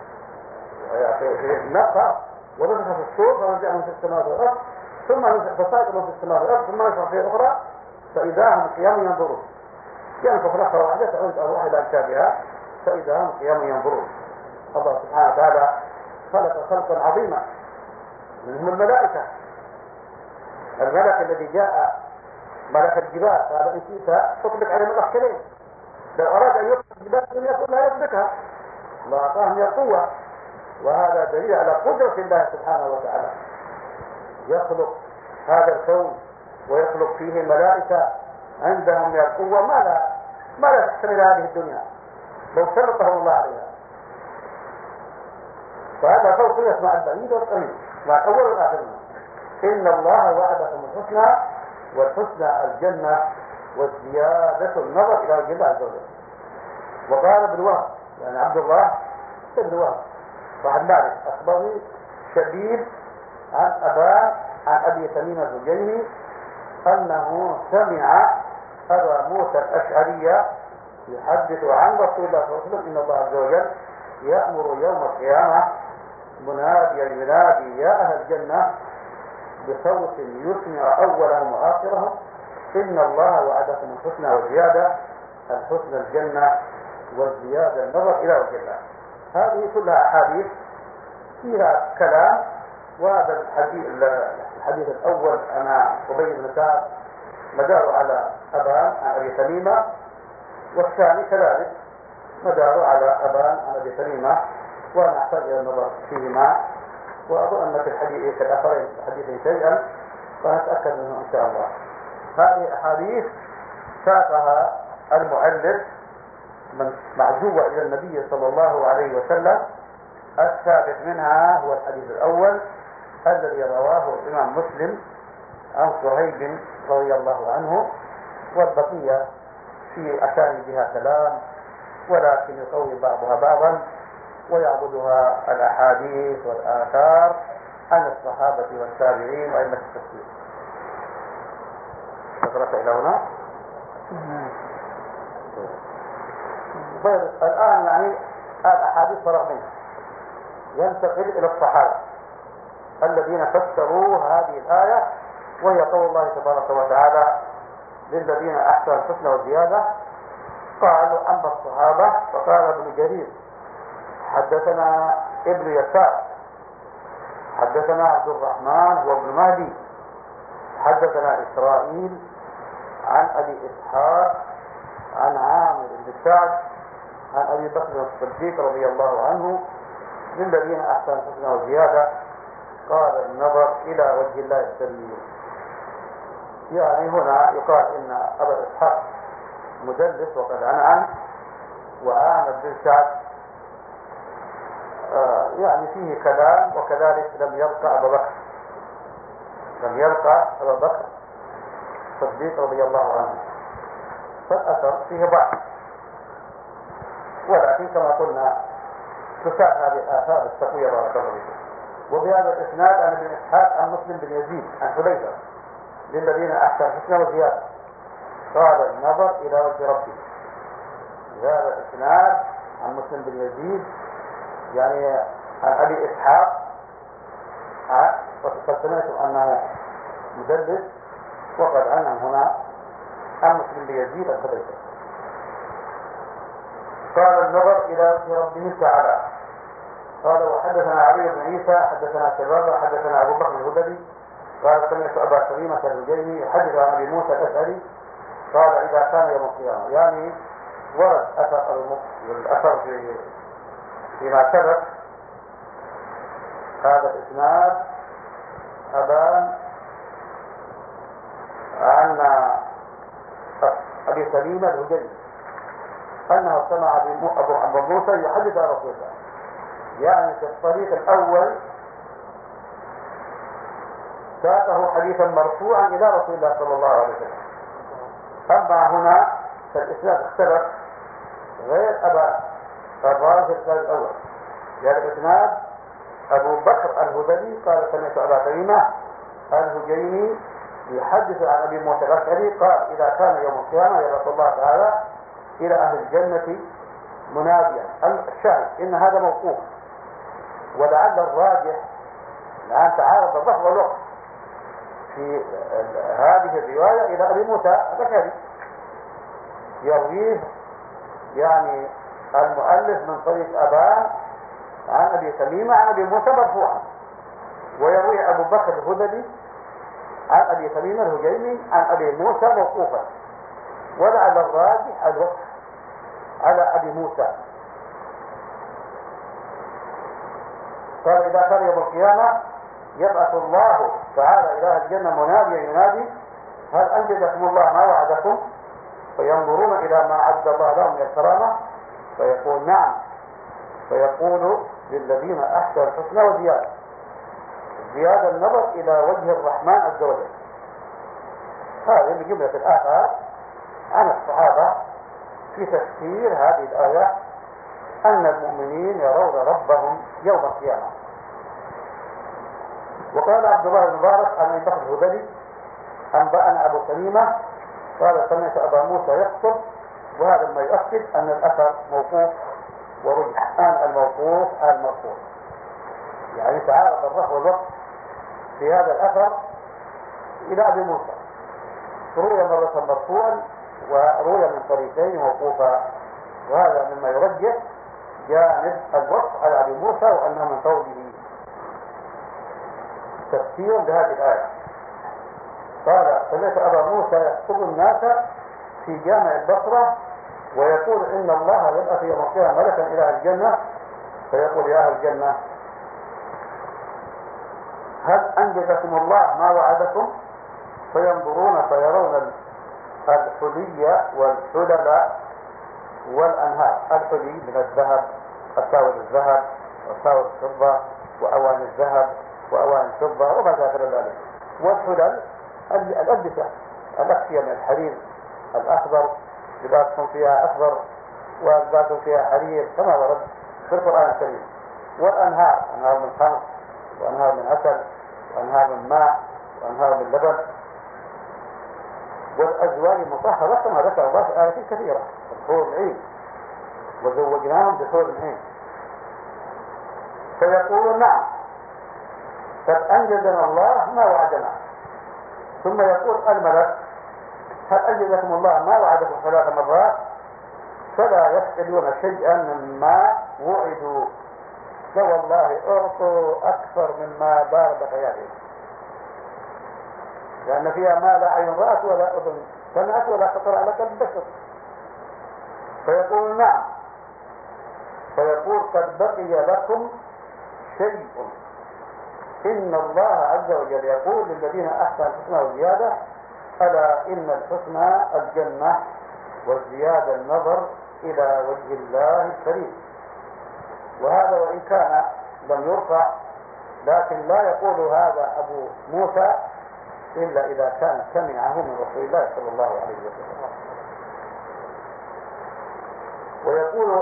في النفخة ونفخ في الصور فنزع من في السماء والأرض، ثم نفخ فصائق من في السماء والأرض، ثم نفخ في أخرى فإذا هم قيام ينظرون. ينفخ نفخة واحدة تعود الروح إلى أجسادها فإذا هم قيام ينظرون. الله سبحانه وتعالى خلق خلقا عظيما، منهم الملائكة. الملك الذي جاء ملك الجبال قال: إن شئت تطلق عليهم الأخشلين. لو أراد أن يطلق الجبال يقول لا يطلقها، الله أعطاه من القوة. وهذا دليل على قدرة الله سبحانه وتعالى، يخلق هذا الكون ويخلق فيه ملائكة عندهم من القوة ما لا تحتمل هذه الدنيا لو سلطهم الله عليها. فهذا فوق يسمع البعيد والقريب مع الأول والآخر. إن الله وعدكم الحسنى، والحسنى الجنة، والزيادة النظر إلى وجه الله عز وجل. وقال ابن وهب، يعني عبد الله ابن وهب صاحب مالك، أخبرني شبيب عن أبان عن أبي تميم البجلي أنه سمع أبا موسى الأشعري يحدث عن رسول الله صلى الله عليه وسلم: إن الله عز وجل يأمر يوم القيامة مناديا ينادي يا أهل الجنة، بصوت يسمع أولهم وآخرهم: إن الله وعدكم الحسنى والزيادة، الحسنى الجنة، والزيادة النظر إلى وجه الله. هذه كلها أحاديث فيها كلام. وهذا الحديث الأول أنا أبين لك مداره على أبان عن أبي تميمة، والثاني كذلك مداره على أبان عن أبي تميمة وأنا أحتاج إلى النظر فيهما، وأظن أن في الحديث كالآخرين حديثين شيئا فنتأكد منه إن شاء الله. هذه أحاديث ساقها المؤلف معزوة إلى النبي صلى الله عليه وسلم. الثابت منها هو الحديث الأول الذي رواه الإمام مسلم عن صهيب رضي الله عنه، والبقية في أسانيدها كلام، ولكن يقوي بعضها بعضا ويعبدها الأحاديث والآثار عن الصحابة والتابعين وأئمة التفسير. نقرأ إلى هنا. طيب الآن يعني الأحاديث فرغ منها، ينتقل إلى الصحابة الذين فسروا هذه الآية، وهي قول الله تبارك وتعالى للذين أحسنوا الحسنى وزيادة. قالوا أما الصحابة فقال ابن جرير حدثنا ابن يسار حدثنا عبد الرحمن وابن مهدي حدثنا إسرائيل عن أبي إسحاق عن عامر بن سعد عن أبي بكر الصديق رضي الله عنه للذين أحسنوا الحسنى وزيادة قال النظر إلى وجه الله الكريم. يعني هنا يقال إن أبا إسحاق مدلس وقد عنعن، وعامر بن سعد يعني فيه كلام، وكذلك لم يلقى أبا بكر الصديق رضي الله عنه، فالأثر فيه ضعف، ولكن كما قلنا تساعد هذه الآثار التقوية بارك الله فيكم. وبهذا الإسناد عن ابن إسحاق عن مسلم بن يزيد عن حذيفة للذين أحسنوا الحسنى وزيادة قال النظر إلى وجه ربي. بهذا الإسناد عن مسلم بن يزيد يعني عن أبي إسحاق، وقد سمعتم أنه مدلس، وقد عنه هنا عن مسلم بن يزيد عن حذيفة قال النظر إلى وجه ربه تعالى. قال وحدثنا علي بن عيسى حدثنا شبابه حدثنا أبو بكر الهذلي قال سمعت أبا سليمة الهجيمي يحدث عن أبي موسى الأشعري قال إذا كان يوم القيامة. يعني ورد الأثر فيما سبق هذا الإسناد أبان عن أبي سليمة الهجيمي أنه سمع أبو موسى يحدث عن رسول الله، يعني في الطريق الأول ساقه حديثا مرفوعا إلى رسول الله صلى الله عليه وسلم. أما هنا فالإسناد اختلف غير أبا الراوي في الإسناد الأول، يعني الإسناد أبو بكر الهذلي قال سمعت أبا سليمة الهجيمي يحدث عن أبي موسى الأشعري قال إذا كان يوم القيامة يبعث الله تعالى إلى أهل الجنة مناديا. الشاهد إن هذا موقوف، ولعل الراجح الآن تعارض الظهر والوقت في هذه الرواية إلى أبي موسى الأشعري، يرويه يعني المؤلف من طريق أبان عن أبي سليمة عن أبي موسى مرفوعا، ويروي أبو بكر الهذلي عن أبي سليمة الهجيمي عن أبي موسى موقوفا، ولعل الراجح الوقف على أبي موسى. قال إذا كان يوم القيامة يبعث الله تعالى إلى الجنة مناديا ينادي هل أنجزكم الله ما وعدكم؟ فينظرون إلى ما عد الله لهم من الكرامة فيقول نعم، فيقول للذين أحسنوا الحسنى وزيادة. زيادة النظر إلى وجه الرحمن عز وجل. هذه من جملة الآثار عن الصحابة في تفسير هذه الآية أن المؤمنين يرون ربهم يوم القيامة. وقال عبد الله بن مبارك عن أبي بكر الهذلي أنبأنا أبو سليمة قال سمعت أبا موسى يخطب، وهذا ما يؤكد أن الأثر موقوف ورجحان الموقوف على المرفوع، يعني تعارض الرفع والوقف في هذا الأثر إلى أبي موسى، روي مرة مرفوعا وروي من طريقين موقوفا، وهذا مما يرجح جانب الوقف على أبي موسى وأنه من قوله تفسير لهذه الآية. قال سمعت أبا موسى يخطب الناس في جامع البصرة ويقول إن الله يبعث يوم القيامة ملكا إلى الجنة فيقول يا أهل الجنة هل أنجزكم الله ما وعدكم؟ فينظرون فيرون الحلي والحلل والأنهار. الحلي من الذهب، أساور الذهب وأساور الفضة وأواني الذهب وأواني الفضة وما ذاكر ذلك. والحلل الألبسة، الأكسية من الحرير الأخضر، لباسهم فيها أخضر ولباسهم فيها حرير كما ورد في القرآن الكريم. والأنهار، أنهار من خمر وأنهار من عسل وأنهار من ماء وأنهار من لبن. والأزواج المطهرة كما ذكر الله في آيات كثيرة، الحور العين وزوجناهم بحور العين. فيقولون نعم قد أنجزنا الله ما وعدنا. ثم يقول الملك هل أنجزكم الله ما وعدكم 3 مرات؟ فلا يفقدون شيئا مما وعدوا. لا والله أعطوا أكثر مما بارد خيالهم، لأن فيها ما لا عين رأت ولا أذن سمعت ولا خطر على قلب بشر. فيقول نعم. فيقول قد بقي لكم شيء. إن الله عز وجل يقول للذين أحسنوا الحسنى وزيادة ألا إن الحسنى الجنة والزيادة النظر إلى وجه الله الكريم. وهذا وإن كان لم يرفع، لكن لا يقول هذا أبو موسى إلا إذا كان سمعه من رسول الله صلى الله عليه وسلم. ويقول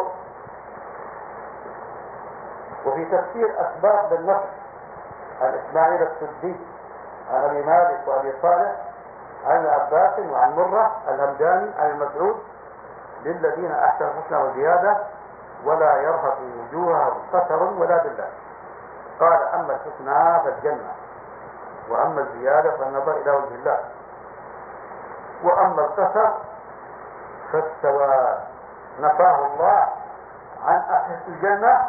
وفي تفسير أسباب بالنصر عن إسماعيل السدي عن أبي مالك وأبي صالح عن عباس وعن مرة الهمداني عن المسعود للذين أحسنوا الحسنى وزيادة ولا يرهق وجوههم قتر ولا ذلة. قال أما الحسنى فالجنة، وأما الزيادة فالنظر إلى وجه الله، وأما القتر فالسواد. نفاه الله عن أهل الجنة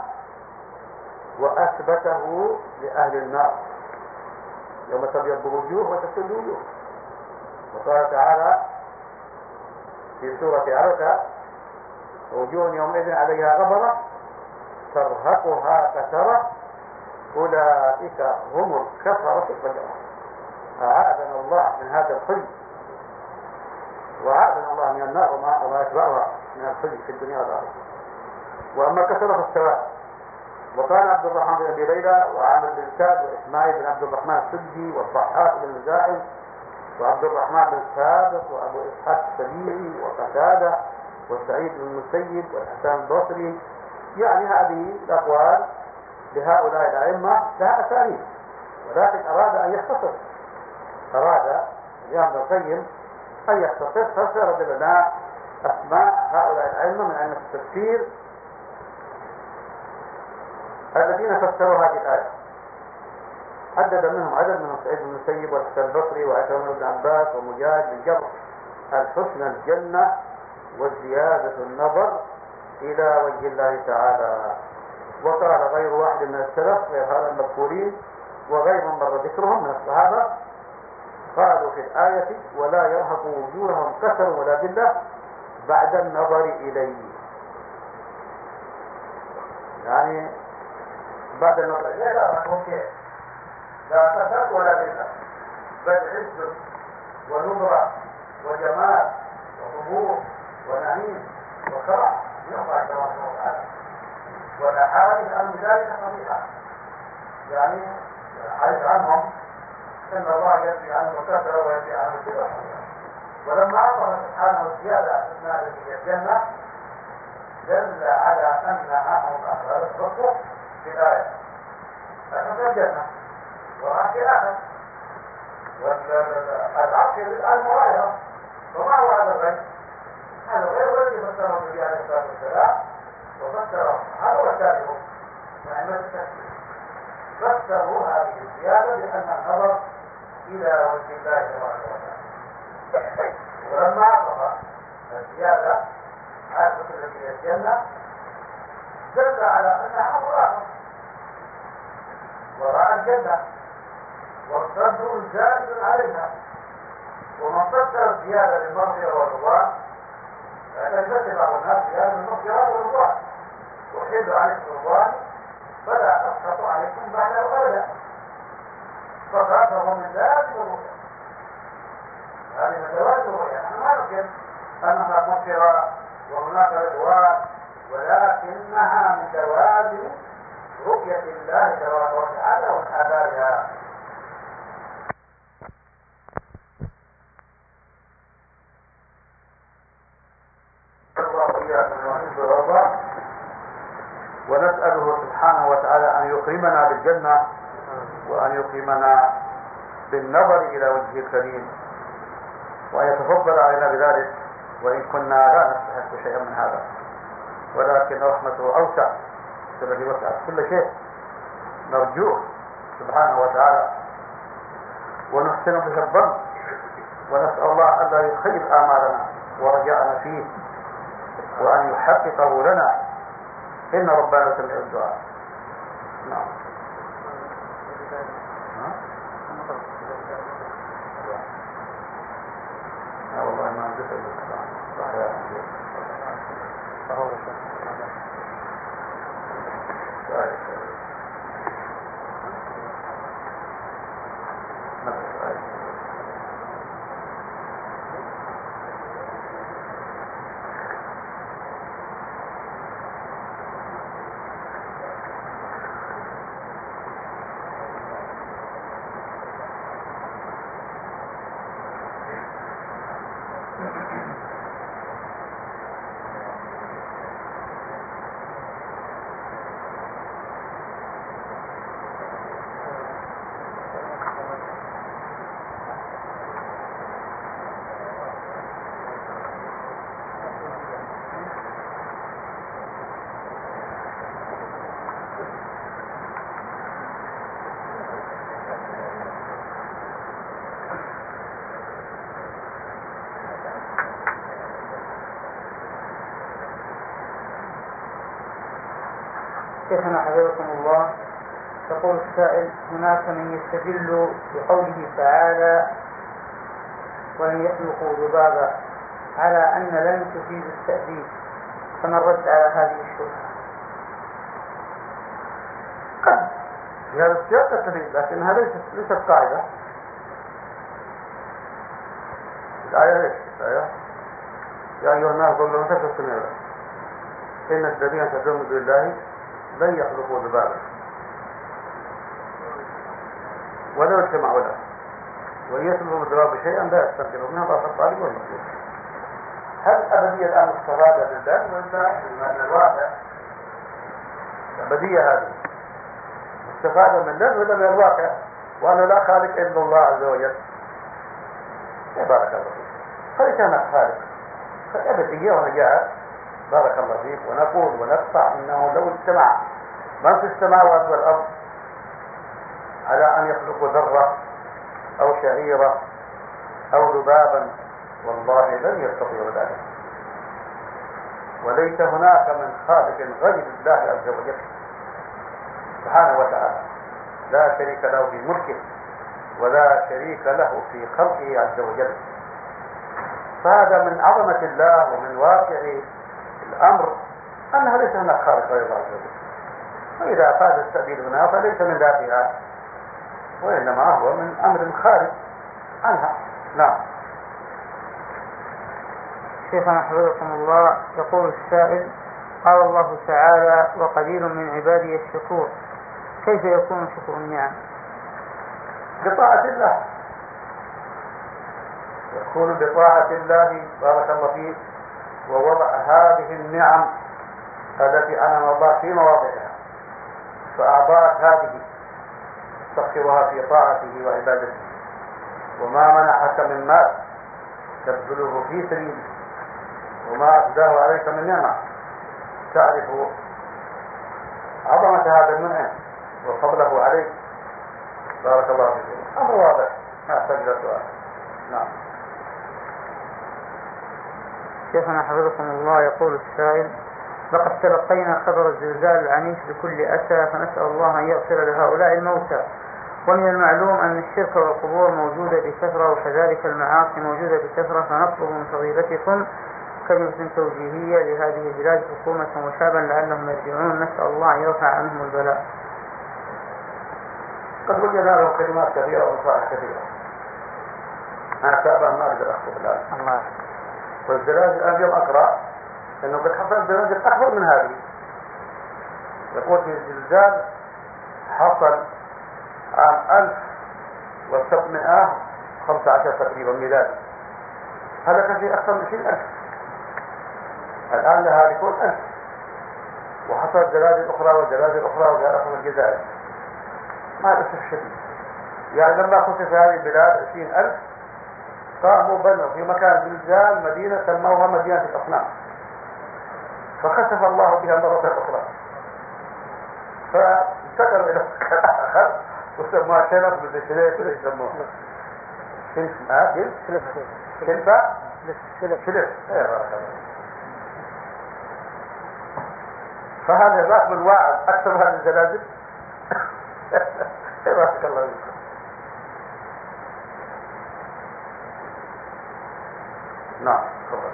وأثبته لأهل النار يوم تبيض وجوه وتسود وجوه. وقال تعالى في سورة عبسة وجوه يومئذ عليها غبرة ترهقها قترة أولئك هم الكفرة الفجرة. أعاذنا الله من هذا الخزي وأعاذنا الله من النار وما يتبعها من الخزي في الدنيا والآخرة. وأما كثرة السواد وقال عبد الرحمن بن أبي ليلى وعامر بن سعد وإسماعيل بن عبد الرحمن السدي والضحاك بن مزاحم وعبد الرحمن بن ثابت وأبو إسحاق السبيعي وقتادة وسعيد بن المسيب والحسن البصري. يعني هذه الأقوال لهؤلاء الأئمة لها أسانيد، ولكن أراد أن يختصر، أراد ابن القيم أن يختصر فسرد لنا أسماء هؤلاء الأئمة من أئمة التفسير الذين فسروا هذه الآية. حدد منهم عدد منهم سعيد بن المسيب والحسن البصري وعكرمة بن عباس ومجاهد بن جبر. الحسنى الجنة والزيادة النظر إلى وجه الله تعالى. وقال غير واحد من السلف غير هذا المذكورين وغير من مر ذكرهم من الصحابة قالوا في الآية ولا يرهق وجوههم قتر ولا ذلة بعد النظر إليه. يعني بعد النظر إليه لا يرهقهم كيف، لا قتر ولا ذلة، بل عز ونظرة وجمال وظهور ونعيم وكرم من الله تبارك وتعالى. والأحاديث عن ذلك صحيحة، يعني عيد عنهم إن الله يدفي عنهم الكثرة ويدفي عنهم الكبر. ولما عرف سبحانه الزيادة أثناء في الجنة دل على أنها هم أهل الصدق في الآية. لكن في الجنة وراء في الآخر والعرش المغايرة. وما هو هذا الغيب؟ هذا غير الذي فسره النبي عليه الصلاة والسلام وفسره هذا هو التابع وعلم التفسير. فسروا هذه الزيادة بأن النظر إلى وجه الله تبارك وتعالى. ولما عرف الزيادة عرفت التي هي الجنة دل على أنها أمر وراء الجنة والصدر زائد عليها. ومن فسر الزيادة للمغفرة والرضوان فإن يفسر بعض الناس زيادة للمغفرة والرضوان وحيد عن الرضوان فلا أسخط عليكم بعده أبدا. فخافه من ذلك الرؤيا. هذه مدوات الرؤيا. نحن ما نمكن أنها مطرة وهناك رضوان، ولكنها من دواب رؤية الله تبارك وتعالى ومن آثارها. ونسأله سبحانه وتعالى أن يكرمنا بالجنة، وأن يكرمنا بالنظر إلى وجهه الكريم، وأن يتفضل علينا بذلك، وإن كنا لا نستحق شيئا من هذا، ولكن رحمته أوسع التي وسعت كل شيء. نرجوه سبحانه وتعالى ونحسن به الظن، ونسأل الله ألا يخيب آمالنا ورجعنا فيه، وأن يحققه لنا، إن ربنا سميع الدعاء. نعم. والله ما عندك
شيخنا حفظكم الله، يقول السائل: هناك من يستدل بقوله تعالى ولن يخلقوا ذبابا على أن لن تفيد التأديب، فما الرد على هذه الشبهة؟
قد في هذا السياق تفيد، لكنها ليست قاعدة. الآية ليش؟ الآية يا أيها الناس ضلوا ما تستمعوا إن الذين تدعون بالله لن يخلقوا ذبابا ولو اجتمعوا له، وإن يطلبوا الذباب شيئا لا يستنكروا منها ضعف الطالب والمطلوب. هل أبدية الآن استفادة من ذلك ولا من الواقع؟ الأبدية هذه استفادة من ذلك ولا من الواقع؟ وأنا لا خالق إلا الله عز وجل. يا بارك الله فيك، فليس هناك خالق، فالأبدية ونجاء بارك الله فيك. ونقول ونقطع أنه لو اجتمع من في السماوات والأرض على أن يخلقوا ذرة أو شعيرة أو ذبابا، والله لن يستطيعوا ذلك. وليس هناك من خالق غير الله عز وجل سبحانه وتعالى، لا شريك له في ملكه ولا شريك له في خلقه عز وجل. فهذا من عظمة الله ومن واقع الأمر أنها ليس هناك خالق غير الله عز وجل. وإذا أفاد التأبيد هنا فليس من ذاتها، وإنما هو من أمر خارج عنها. نعم.
شيخنا حفظكم الله، يقول السائل: قال الله تعالى: وقليل من عبادي الشكور، كيف يكون شكر النعم؟
بطاعة الله، يكون بطاعة الله بارك الله فيه، ووضع هذه النعم التي أنعم الله في مواضعها، فأعطاك هذه تسخرها في طاعته وعبادته. وما منحك من مال تبذله في سبيله، وما أفداه عليك من نعمة، تعرف عظمة هذا المنعم وفضله عليك. بارك الله فيك. أمر واضح ما يحتاج إلى سؤال. نعم.
شيخنا حفظكم الله، يقول السائل: لقد تلقينا خبر الزلزال العنيف بكل أسى، فنسأل الله أن يغفر لهؤلاء الموتى. ومن المعلوم أن الشرك والقبور موجودة بكثرة، وكذلك المعاصي موجودة بكثرة، فنطلب من فضيلتكم
كلمة توجيهية لهذه البلاد حكومة وشعبا لعلهم يرجعون، نسأل الله أن يرفع عنهم البلاء.
قد وجدنا له كلمات كثيرة ونصائح كثيرة، أنا شعبا ما أقدر أخذ الآن.
الله.
والزلازل الآن اليوم أقرأ أنه قد حصل زلازل أكبر من هذه. يقول في الزلزال حصل عام 1715 تقريبا ميلادي، هذا كان في أكثر من 20,000. الآن لها يكون 1000، وحصلت زلازل أخرى وزلازل أخرى وجاء في الجزائر. مع الأسف الشديد يعني لما خسف هذه البلاد 20,000 قاموا بنوا في مكان زلزال مدينة سموها مدينة الأصنام، فخسف الله بها مرة أخرى، فانتقلوا إلى مكان آخر وسموها شنف بالشليف يسموها شلف. فهذا ذاك من واعظ أكثر هذه الزلازل. بارك الله فيكم. نعم تفضل.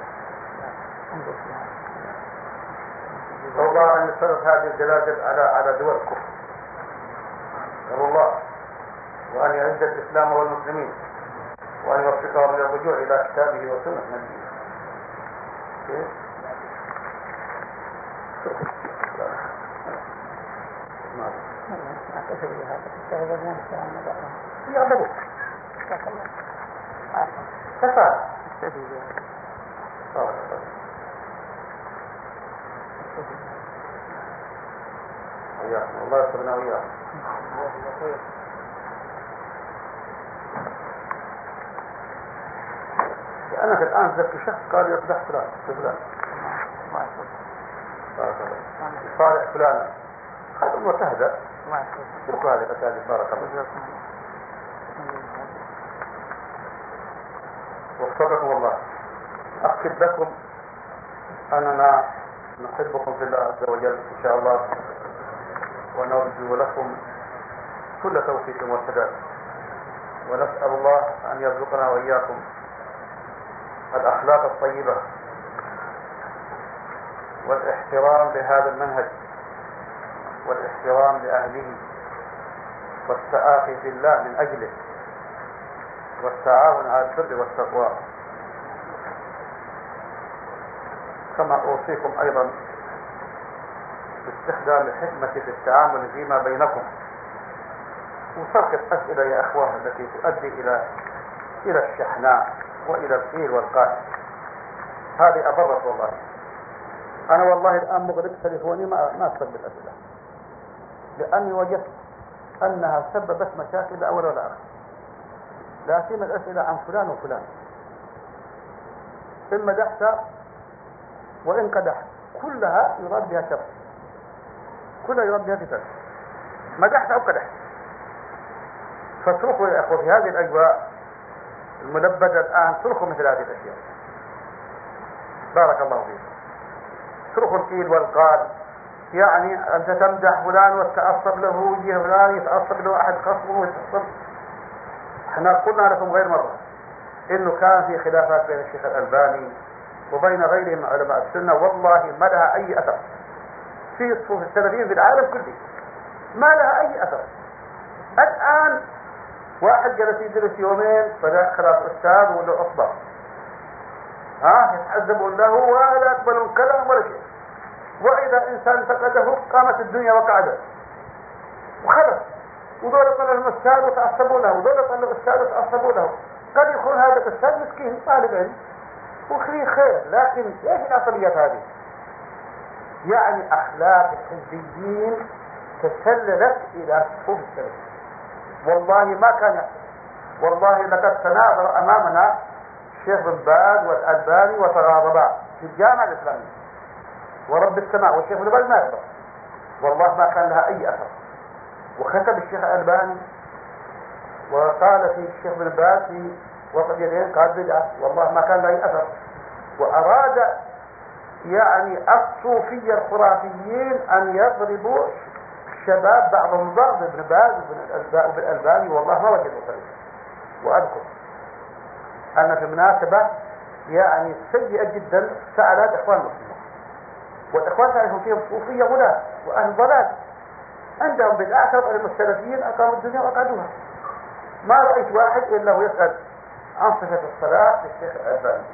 والله أن يسرط هذه الزلازل على دول الكفر، نسأل الله، وأن يعز الإسلام والمسلمين، وأن يوفقهم للرجوع إلى كتابه وسنة نبيه. يغضبوا كفى وياكم الله يسرنا وياكم. لأنك الآن تذكر شخص قال يقدح فلان صالح فلان، هذا متهدأ. شكرا هذه الأسئلة. بارك الله وفقكم الله. أكد لكم أننا نحبكم في الله عز وجل إن شاء الله، ونرجو لكم كل توفيق وسداد، ونسأل الله أن يرزقنا وإياكم الأخلاق الطيبة والاحترام لهذا المنهج والاحترام لأهله والتآخي في الله من أجله والتعاون على البر والتقوى. كما أوصيكم أيضا باستخدام الحكمة في التعامل فيما بينكم، وترك الأسئلة يا أخوة التي تؤدي إلى الشحناء وإلى القيل والقال. هذه أضرت والله. أنا والله الآن مغلق تليفوني ما أستقبل الأسئلة، لأني وجدت أنها سببت مشاكل لا أول ولا آخر. لا سيما الأسئلة عن فلان وفلان، إن مدحت وإن قدحت كلها يراد بها شر، كلها يراد بها فتن، مدحت أو قدحت. فاتركوا يا أخوة في هذه الأجواء الملبدة الآن، اتركوا مثل هذه الأشياء. بارك الله فيكم. اتركوا القيل والقال، يعني أنت تمدح فلان وتتعصب له، ويجي فلان يتعصب له أحد خصمه ويتعصب. احنا قلنا لكم غير مرة إنه كان في خلافات بين الشيخ الألباني وبين غيرهم من علماء السنة، والله ما لها أي أثر في صفوف السلفيين في العالم كله، ما لها أي أثر. الآن واحد جلس يدرس يومين فلا خلاص أستاذ ولا أصبر، يتعذبون له ولا يقبلون كلام ولا شيء، وإذا إنسان فقده قامت الدنيا وقعدت وخلص. ودول طلعوا الأستاذ وتعصبوا له، ودول طلعوا الأستاذ وتعصبوا له. قد يكون هذا الأستاذ مسكين طالب علم وفيه خير، لكن ايش العصبيات هذه؟ يعني أخلاق الحزبيين تسللت إلى صفوف السلف. والله ما كان يحصل. والله لقد تناظر أمامنا الشيخ بن باز والألباني وتغاضبا في الجامعة الإسلامية ورب السماء، والشيخ بن باز ما يحضر، والله ما كان لها أي أثر. وكتب الشيخ الألباني وقال في الشيخ بن باز في وقت يدين قال بدعة، والله ما كان لها أي أثر. وأراد يعني الصوفية الخرافيين أن يضربوا الشباب بعضهم بعض، ابن باز وابن الألباني، والله ما وجدوا طريقة. وأذكر أن في مناسبة يعني سيئة جدا فعلها إخوان المسلمين. والإخوان تعرفون فيهم صوفية غلاة وأهل ضلال، عندهم بدعة تبقى السلفيين أقاموا الدنيا وأقعدوها. ما رأيت واحد إلا هو يسأل عن صفة الصلاة للشيخ الألباني،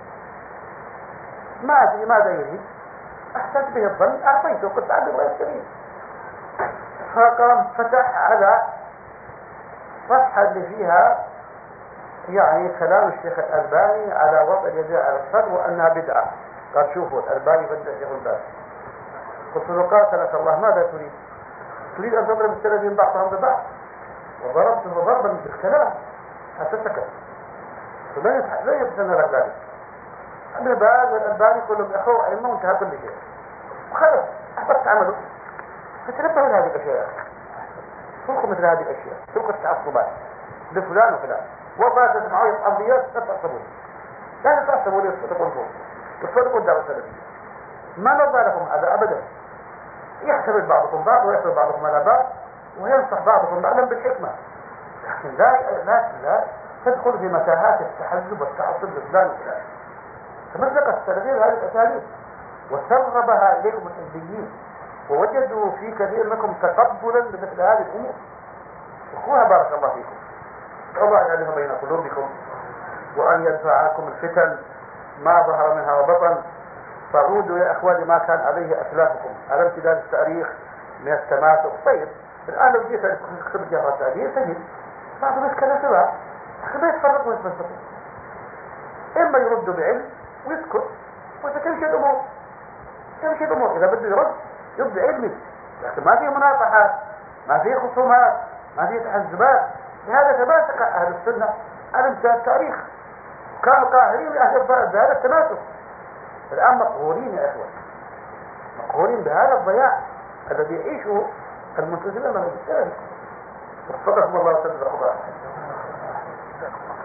ما أدري ماذا يريد، أحسنت به الظن أعطيته، قلت عنده غير سبيل. فقام فتح على صفحة اللي فيها يعني كلام الشيخ الألباني على وضع اليدين على الصدر وأنها بدعة. قال شوفوا الألباني بدأ الشيخ الألباني. قلت له قاتلك الله ماذا تريد؟ تريد أن تضرب السلفيين بعضهم ببعض؟ وضربته ضربا بالكلام حتى سكت. لا يتسنى لك ذلك. ابن باز والألباني كلهم أخوة أئمة وانتهى كل شيء وخلص أحبطت عمله. فتنبهوا لهذه الأشياء، تركوا مثل هذه الأشياء، تركوا التعصبات لفلان وفلان. والله تسمعوا الأرضيات لا تعصبون، لا تعصبوا لي تقولون وتصدقوا الدعوة السلفية. ما نرضى لكم هذا أبدا. يحتمل بعضكم بعض ويحتمل بعضكم على بعض وينصح بعضكم بعضا بالحكمة، لكن لا تدخل في متاهات التحزب والتعصب لفلان وفلان. تمزقت السلفية هذه الأساليب وسربها إليكم الحزبيين، ووجدوا في كثير منكم تقبلا لمثل هذه الأمور. اخوها بارك الله فيكم، الله يجعلها بين قلوبكم وأن يدفع عنكم الفتن ما ظهر منها وبطن. فعودوا يا أخواني ما كان عليه أسلافكم على امتداد التاريخ من التماسك. طيب الآن لو جيت أكتب جهة تأدير تجد بعض المشكلة سواء ما يتفرقوا ويتفرقوا، إما يردوا بعلم ويسكت وتمشي الأمور. إذا بده يرد علمي، لكن ما فيه مناطحات، ما فيه خصومات، ما فيه تحزبات. لهذا تماسك أهل السنة على امتداد التاريخ، كانوا قاهرين لأهل الضلال بهذا التماسك. الآن مقهورين يا إخوة، مقهورين بهذا الضياع الذي يعيشه المنتسبين من السلف. وفقكم الله وسلم.